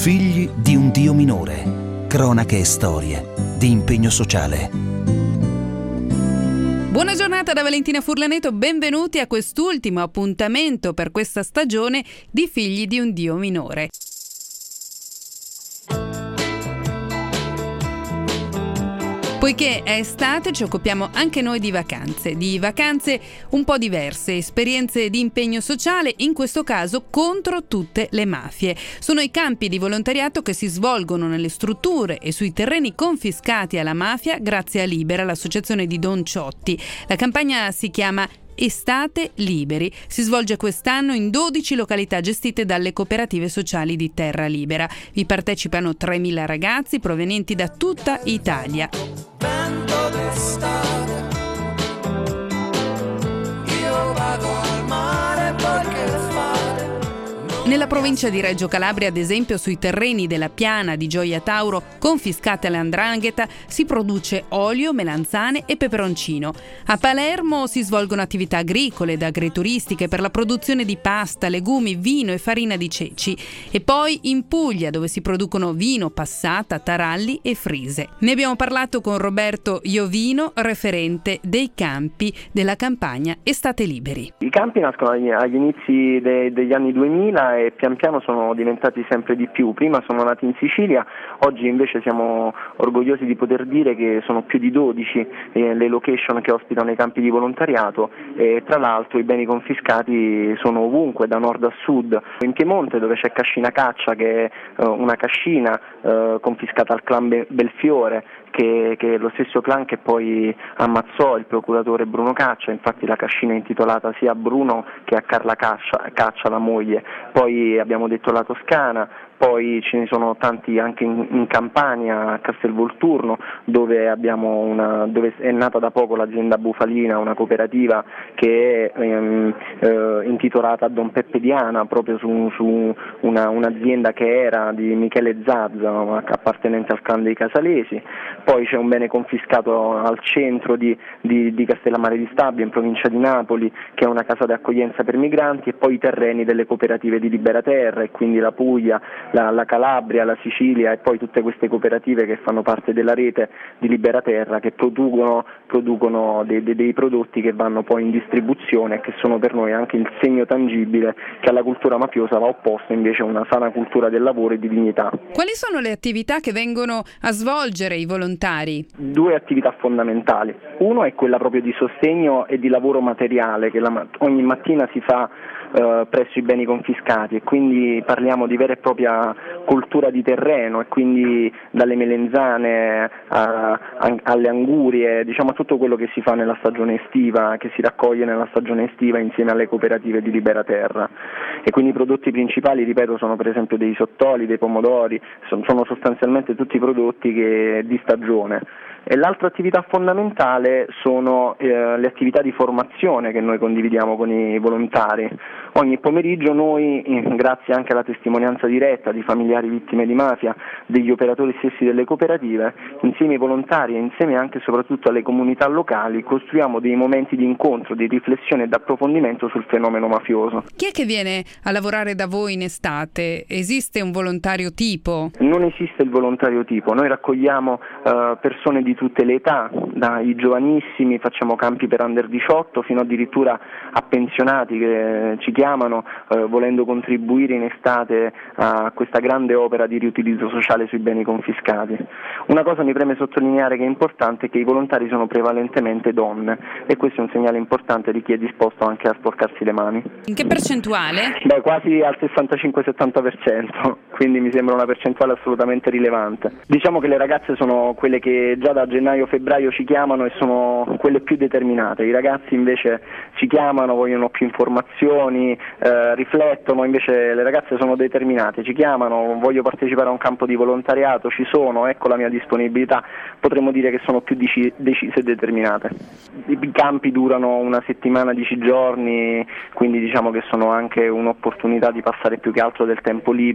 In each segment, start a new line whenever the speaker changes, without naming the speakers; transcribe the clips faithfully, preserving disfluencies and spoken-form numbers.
Figli di un Dio minore. Cronache e storie di impegno sociale.
Buona giornata da Valentina Furlaneto, benvenuti a quest'ultimo appuntamento per questa stagione di Figli di un Dio minore. Poiché è estate, ci occupiamo anche noi di vacanze, di vacanze un po' diverse, esperienze di impegno sociale, in questo caso contro tutte le mafie. Sono i campi di volontariato che si svolgono nelle strutture e sui terreni confiscati alla mafia grazie a Libera, l'associazione di Don Ciotti. La campagna si chiama Estate Liberi. Si svolge quest'anno in dodici località gestite dalle cooperative sociali di Terra Libera. Vi partecipano tremila ragazzi provenienti da tutta Italia.
Vento d'estate, io vado al mare perché fare.
Nella provincia di Reggio Calabria, ad esempio, sui terreni della Piana di Gioia Tauro confiscate alle 'ndrangheta si produce olio, melanzane e peperoncino. A Palermo si svolgono attività agricole ed agrituristiche per la produzione di pasta, legumi, vino e farina di ceci. E poi in Puglia, dove si producono vino, passata, taralli e frise. Ne abbiamo parlato con Roberto Iovino, referente dei campi della campagna Estate Liberi.
I campi nascono agli, agli inizi de, degli anni duemila e pian piano sono diventati sempre di più. Prima sono nati in Sicilia, oggi invece siamo orgogliosi di poter dire che sono più di dodici eh, le location che ospitano i campi di volontariato e tra l'altro i beni confiscati sono ovunque, da nord a sud. In Piemonte, dove c'è Cascina Caccia, che è eh, una cascina eh, confiscata al clan Be- Belfiore, che, che è lo stesso clan che poi ammazzò il procuratore Bruno Caccia. Infatti la cascina è intitolata sia a Bruno che a Carla Caccia, Caccia la moglie. Poi abbiamo detto la Toscana, poi ce ne sono tanti anche in, in Campania, a Castelvolturno, dove, abbiamo una, dove è nata da poco l'azienda Bufalina, una cooperativa che è ehm, eh, intitolata a Don Peppe Diana, proprio su, su una, un'azienda che era di Michele Zazza, appartenente al clan dei Casalesi. Poi c'è un bene confiscato al centro di, di, di Castellammare di Stabia, in provincia di Napoli, che è una casa di accoglienza per migranti, e poi i terreni delle cooperative di Libera Terra, e quindi la Puglia, La, la Calabria, la Sicilia e poi tutte queste cooperative che fanno parte della rete di Libera Terra, che producono, producono dei, dei, dei prodotti che vanno poi in distribuzione e che sono per noi anche il segno tangibile che alla cultura mafiosa va opposto invece a una sana cultura del lavoro e di dignità.
Quali sono le attività che vengono a svolgere i volontari?
Due attività fondamentali. Uno è quella proprio di sostegno e di lavoro materiale che la, ogni mattina si fa Uh, presso i beni confiscati, e quindi parliamo di vera e propria cultura di terreno, e quindi dalle melenzane a, a, alle angurie, diciamo a tutto quello che si fa nella stagione estiva, che si raccoglie nella stagione estiva insieme alle cooperative di Libera Terra. E quindi i prodotti principali, ripeto, sono per esempio dei sottoli, dei pomodori, sono, sono sostanzialmente tutti prodotti che, di stagione. E l'altra attività fondamentale sono eh, le attività di formazione che noi condividiamo con i volontari. Ogni pomeriggio noi, grazie anche alla testimonianza diretta di familiari vittime di mafia, degli operatori stessi delle cooperative, insieme ai volontari e insieme anche e soprattutto alle comunità locali, costruiamo dei momenti di incontro, di riflessione e di approfondimento sul fenomeno mafioso.
Chi è che viene a lavorare da voi in estate? Esiste un volontario tipo?
Non esiste il volontario tipo, noi raccogliamo uh, persone di tutte le età, dai giovanissimi, facciamo campi per under diciotto fino addirittura a pensionati che ci chiamano eh, volendo contribuire in estate a questa grande opera di riutilizzo sociale sui beni confiscati. Una cosa mi preme sottolineare che è importante è che i volontari sono prevalentemente donne, e questo è un segnale importante di chi è disposto anche a sporcarsi le mani.
In che percentuale?
Beh, quasi al sessantacinque settanta per cento, quindi mi sembra una percentuale assolutamente rilevante. Diciamo che le ragazze sono quelle che già da gennaio-febbraio ci chiamano e sono quelle più determinate. I ragazzi invece ci chiamano, vogliono più informazioni, eh, riflettono, invece le ragazze sono determinate, ci chiamano, voglio partecipare a un campo di volontariato, ci sono, ecco la mia disponibilità. Potremmo dire che sono più deci- decise e determinate. I campi durano una settimana, dieci giorni, quindi diciamo che sono anche un'opportunità di passare più che altro del tempo libero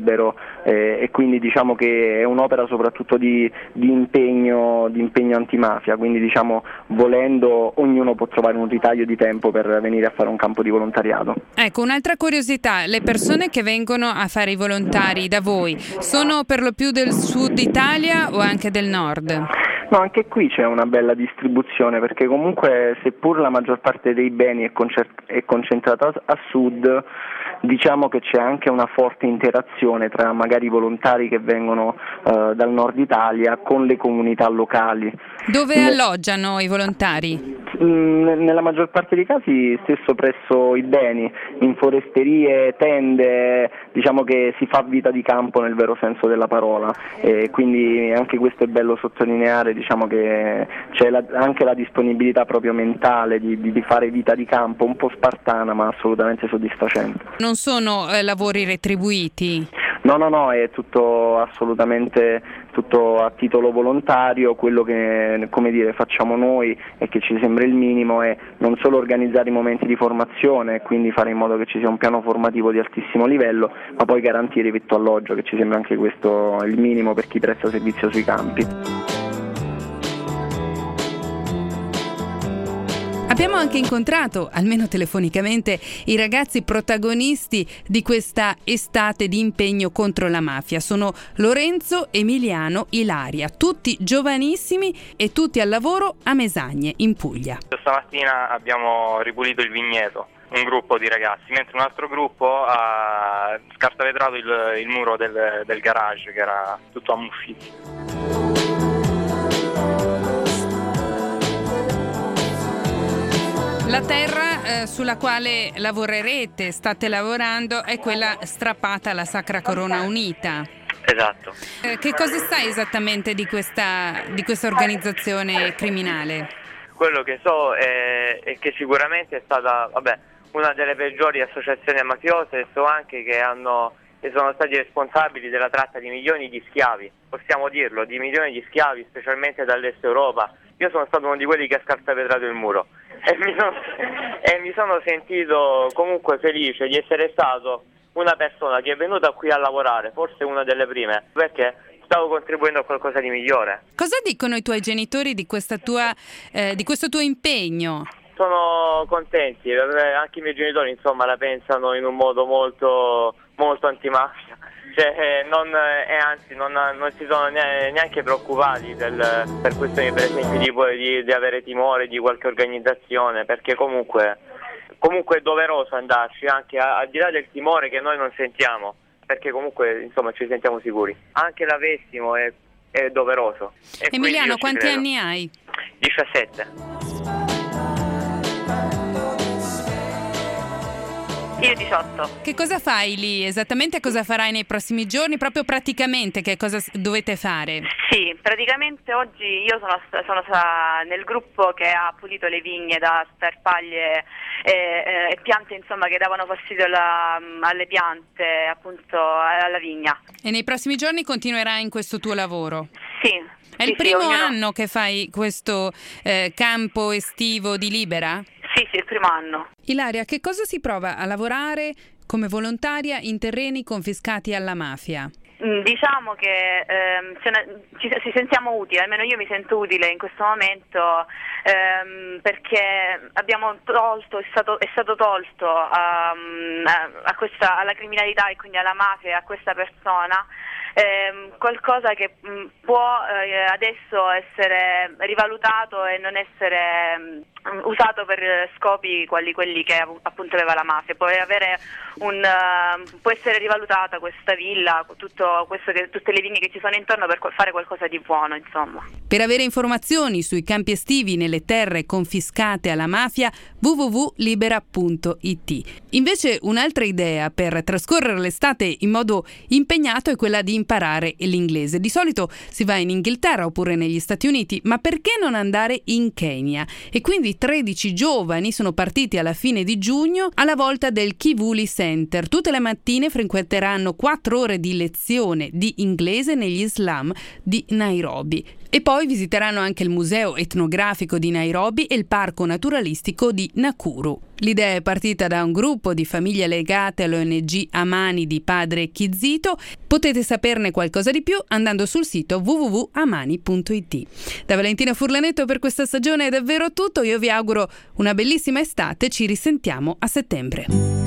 eh, e quindi diciamo che è un'opera soprattutto di, di impegno di impegno antimafia, quindi diciamo volendo ognuno può trovare un ritaglio di tempo per venire a fare un campo di volontariato.
Ecco, un'altra curiosità, le persone che vengono a fare i volontari da voi sono per lo più del sud Italia o anche del nord?
No, anche qui c'è una bella distribuzione, perché comunque seppur la maggior parte dei beni è, concer- è concentrata a sud, diciamo che c'è anche una forte interazione tra magari i volontari che vengono eh, dal nord Italia con le comunità locali.
Dove
Ne-
alloggiano i volontari?
Mm, Nella maggior parte dei casi stesso presso i beni, in foresterie, tende, diciamo che si fa vita di campo nel vero senso della parola, e quindi anche questo è bello sottolineare, diciamo che c'è la, anche la disponibilità proprio mentale di, di, di fare vita di campo, un po' spartana ma assolutamente soddisfacente.
Non sono eh, lavori retribuiti?
No, no, no, è tutto assolutamente tutto a titolo volontario. Quello che, come dire, facciamo noi e che ci sembra il minimo è non solo organizzare i momenti di formazione e quindi fare in modo che ci sia un piano formativo di altissimo livello, ma poi garantire vitto alloggio, che ci sembra anche questo il minimo per chi presta servizio sui campi.
Abbiamo anche incontrato, almeno telefonicamente, i ragazzi protagonisti di questa estate di impegno contro la mafia. Sono Lorenzo, Emiliano, Ilaria, tutti giovanissimi e tutti al lavoro a Mesagne, in Puglia.
Stamattina abbiamo ripulito il vigneto, un gruppo di ragazzi, mentre un altro gruppo ha scartavetrato il, il muro del, del garage, che era tutto ammuffito.
La terra eh, sulla quale lavorerete, state lavorando, è quella strappata alla Sacra Corona Unita.
Esatto.
Eh, che cosa sai esattamente di questa, di questa organizzazione criminale?
Quello che so è, è che sicuramente è stata, vabbè, una delle peggiori associazioni mafiose, e so anche che hanno e sono stati responsabili della tratta di milioni di schiavi, possiamo dirlo, di milioni di schiavi, specialmente dall'est Europa. Io sono stato uno di quelli che ha scartavetrato il muro e mi, sono, e mi sono sentito comunque felice di essere stato una persona che è venuta qui a lavorare, forse una delle prime, perché stavo contribuendo a qualcosa di migliore.
Cosa dicono i tuoi genitori di questa tua, eh, di questo tuo impegno?
Sono contenti, anche i miei genitori insomma la pensano in un modo molto, molto antimafia. Cioè, non, e anzi non, non si sono neanche preoccupati del, per questioni per esempio di, di, di avere timore di qualche organizzazione, perché comunque, comunque è doveroso andarci, anche al di là del timore che noi non sentiamo, perché comunque insomma ci sentiamo sicuri. Anche l'avessimo è, è doveroso. E
Emiliano, quanti anni hai?
diciassette.
Io diciotto.
Che cosa fai lì? Esattamente cosa farai nei prossimi giorni? Proprio praticamente che cosa dovete fare?
Sì, praticamente oggi io sono, sono nel gruppo che ha pulito le vigne da sterpaglie e, e piante insomma che davano fastidio alla, alle piante, appunto alla vigna.
E nei prossimi giorni continuerai in questo tuo lavoro?
Sì.
È
sì,
il primo
sì, ognuno...
anno che fai questo eh, campo estivo di Libera?
Sì, sì, il primo anno.
Ilaria, che cosa si prova a lavorare come volontaria in terreni confiscati alla mafia?
Diciamo che ehm, ne, ci, ci sentiamo utili, almeno io mi sento utile in questo momento ehm, perché abbiamo tolto, è stato, è stato tolto a, a, a questa, alla criminalità e quindi alla mafia e a questa persona ehm, qualcosa che mh, può eh, adesso essere rivalutato e non essere mh, usato per scopi quali quelli che appunto aveva la mafia. Può avere un uh, può essere rivalutata questa villa, tutto questo che, tutte le vigne che ci sono intorno per fare qualcosa di buono, insomma.
Per avere informazioni sui campi estivi nelle terre confiscate alla mafia, w w w punto libera punto i t. Invece un'altra idea per trascorrere l'estate in modo impegnato è quella di imparare l'inglese. Di solito si va in Inghilterra oppure negli Stati Uniti, ma perché non andare in Kenya? E quindi tredici giovani sono partiti alla fine di giugno alla volta del Kivuli Center. Tutte le mattine frequenteranno quattro ore di lezione di inglese negli slum di Nairobi. E poi visiteranno anche il museo etnografico di Nairobi e il parco naturalistico di Nakuru. L'idea è partita da un gruppo di famiglie legate all'O N G Amani di padre Kizito. Potete saperne qualcosa di più andando sul sito w w w punto amani punto i t. Da Valentina Furlanetto per questa stagione è davvero tutto. Io vi auguro una bellissima estate. Ci risentiamo a settembre.